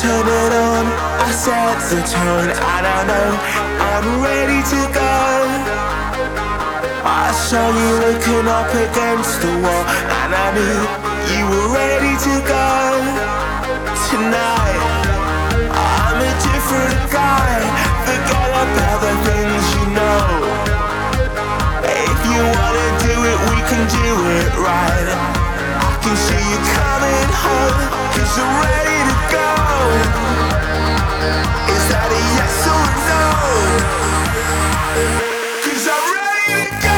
turn it on, I set the tone, and I know I'm ready to go. I saw you looking up against the wall, and I knew you were ready to go. Tonight, I'm a different guy. Forget about the things you know. If you wanna do it, we can do it right. I can see you coming home, 'cause I'm ready to go. Is that a yes or a no? 'Cause I'm ready to go.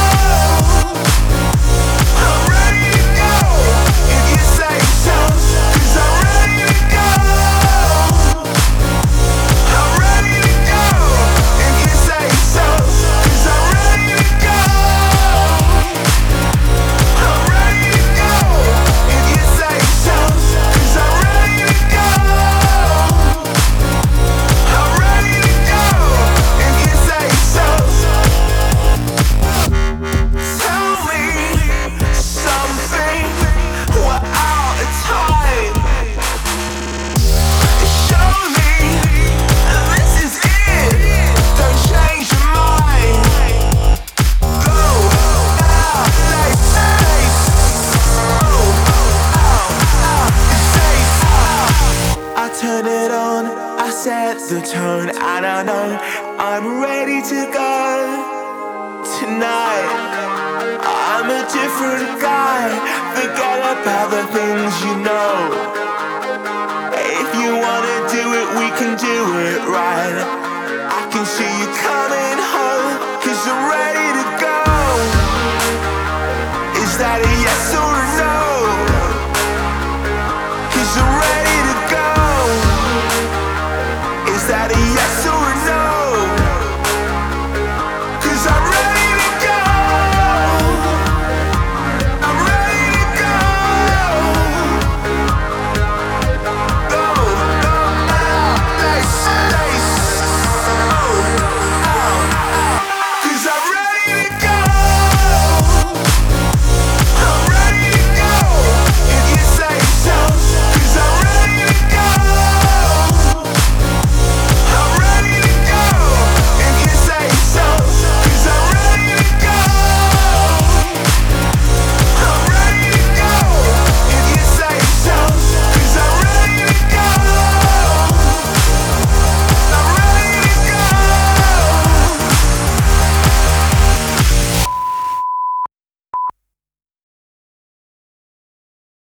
I'm ready to go. If you say so. 'Cause I'm ready to go. I'm ready to go. If you say so. 'Cause I'm ready to go. I'm ready to go. If you say so. 'Cause I'm ready to go. I'm ready to go. If you say so. Tell me something. We're out of time. Show me this is it. Don't change your mind. Go out, say, I turn it on, I set the tone, and I know I'm ready to go. Tonight, I'm a different guy. Forget about the things you know. If you wanna do it, we can do it right. I can see you coming home, 'cause I'm ready